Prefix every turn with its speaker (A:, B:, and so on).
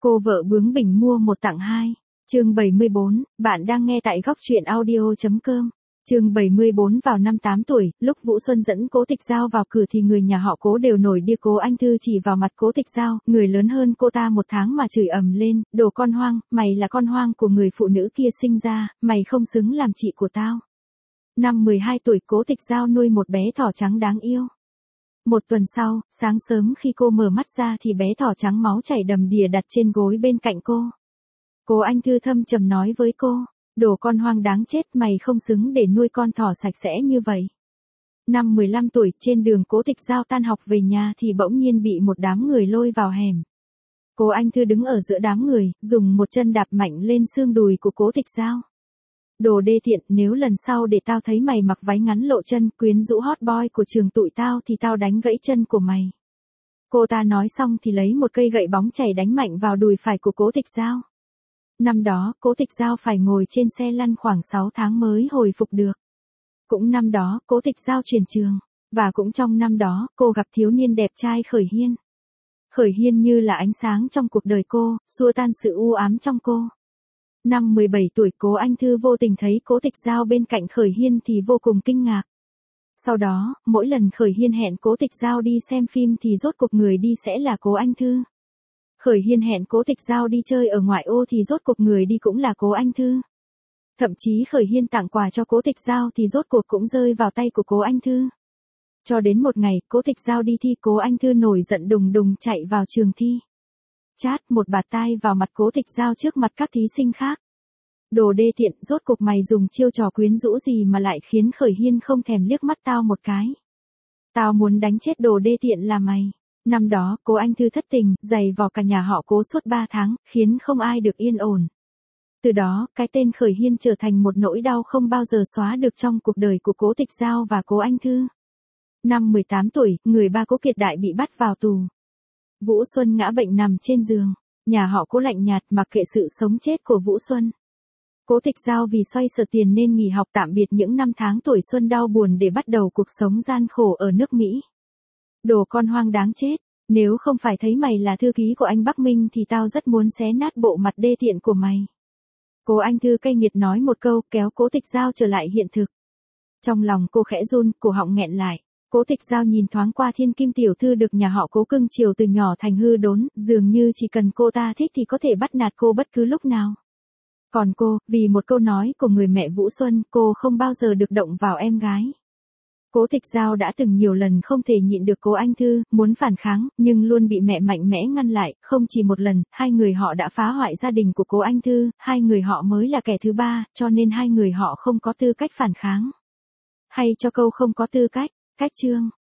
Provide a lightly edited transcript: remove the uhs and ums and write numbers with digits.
A: Cô vợ bướng bỉnh mua một tặng hai. Chương 74, bạn đang nghe tại góc truyện audio.com. Chương 74. Vào năm 8 tuổi, lúc Vũ Xuân dẫn Cố Tịch Giao vào cửa thì người nhà họ Cố đều nổi điên. Cố Anh Thư chỉ vào mặt Cố Tịch Giao, người lớn hơn cô ta 1 tháng mà chửi ầm lên, đồ con hoang, mày là con hoang của người phụ nữ kia sinh ra, mày không xứng làm chị của tao. Năm 12 tuổi Cố Tịch Giao nuôi một bé thỏ trắng đáng yêu. Một tuần sau, sáng sớm khi cô mở mắt ra thì bé thỏ trắng máu chảy đầm đìa đặt trên gối bên cạnh cô. Cố Anh Thư thâm trầm nói với cô, đồ con hoang đáng chết, mày không xứng để nuôi con thỏ sạch sẽ như vậy. Năm 15 tuổi, trên đường Cố Tịch Giao tan học về nhà thì bỗng nhiên bị một đám người lôi vào hẻm. Cố Anh Thư đứng ở giữa đám người, dùng một chân đạp mạnh lên xương đùi của Cố Tịch Giao. Đồ đê tiện, nếu lần sau để tao thấy mày mặc váy ngắn lộ chân, quyến rũ hot boy của trường tụi tao thì tao đánh gãy chân của mày. Cô ta nói xong thì lấy một cây gậy bóng chảy đánh mạnh vào đùi phải của Cố Tịch Giao. Năm đó, Cố Tịch Giao phải ngồi trên xe lăn khoảng 6 tháng mới hồi phục được. Cũng năm đó, Cố Tịch Giao chuyển trường. Và cũng trong năm đó, cô gặp thiếu niên đẹp trai Khởi Hiên. Khởi Hiên như là ánh sáng trong cuộc đời cô, xua tan sự u ám trong cô. Năm 17 tuổi, Cố Anh Thư vô tình thấy Cố Tịch Giao bên cạnh Khởi Hiên thì vô cùng kinh ngạc. Sau đó, mỗi lần Khởi Hiên hẹn Cố Tịch Giao đi xem phim thì rốt cuộc người đi sẽ là Cố Anh Thư. Khởi Hiên hẹn Cố Tịch Giao đi chơi ở ngoại ô thì rốt cuộc người đi cũng là Cố Anh Thư. Thậm chí Khởi Hiên tặng quà cho Cố Tịch Giao thì rốt cuộc cũng rơi vào tay của Cố Anh Thư. Cho đến một ngày, Cố Tịch Giao đi thi, Cố Anh Thư nổi giận đùng đùng chạy vào trường thi. Chát một bạt tai vào mặt Cố Tịch Giao trước mặt các thí sinh khác. Đồ đê tiện, rốt cuộc mày dùng chiêu trò quyến rũ gì mà lại khiến Khởi Hiên không thèm liếc mắt tao một cái. Tao muốn đánh chết đồ đê tiện là mày. Năm đó, Cố Anh Thư thất tình, giày vò cả nhà họ Cố suốt 3 tháng, khiến không ai được yên ổn. Từ đó, cái tên Khởi Hiên trở thành một nỗi đau không bao giờ xóa được trong cuộc đời của Cố Tịch Giao và Cố Anh Thư. Năm 18 tuổi, người ba Cố Kiệt Đại bị bắt vào tù. Vũ Xuân ngã bệnh nằm trên giường. Nhà họ Cố lạnh nhạt mặc kệ sự sống chết của Vũ Xuân. Cố Tịch Giao vì xoay sở tiền nên nghỉ học tạm biệt những năm tháng tuổi xuân đau buồn để bắt đầu cuộc sống gian khổ ở nước Mỹ. Đồ con hoang đáng chết, nếu không phải thấy mày là thư ký của anh Bắc Minh thì tao rất muốn xé nát bộ mặt đê tiện của mày. Cố Anh Thư cay nghiệt nói một câu, kéo Cố Tịch Giao trở lại hiện thực. Trong lòng cô khẽ run, cổ họng nghẹn lại. Cố Tịch Giao nhìn thoáng qua Thiên Kim tiểu thư được nhà họ Cố cưng chiều từ nhỏ thành hư đốn, dường như chỉ cần cô ta thích thì có thể bắt nạt cô bất cứ lúc nào. Còn cô, vì một câu nói của người mẹ Vũ Xuân, cô không bao giờ được động vào em gái. Cố Tịch Giao đã từng nhiều lần không thể nhịn được Cố Anh Thư, muốn phản kháng, nhưng luôn bị mẹ mạnh mẽ ngăn lại, không chỉ một lần, hai người họ đã phá hoại gia đình của Cố Anh Thư, hai người họ mới là kẻ thứ ba, cho nên hai người họ không có tư cách phản kháng. Hay cho câu không có tư cách, cách chương.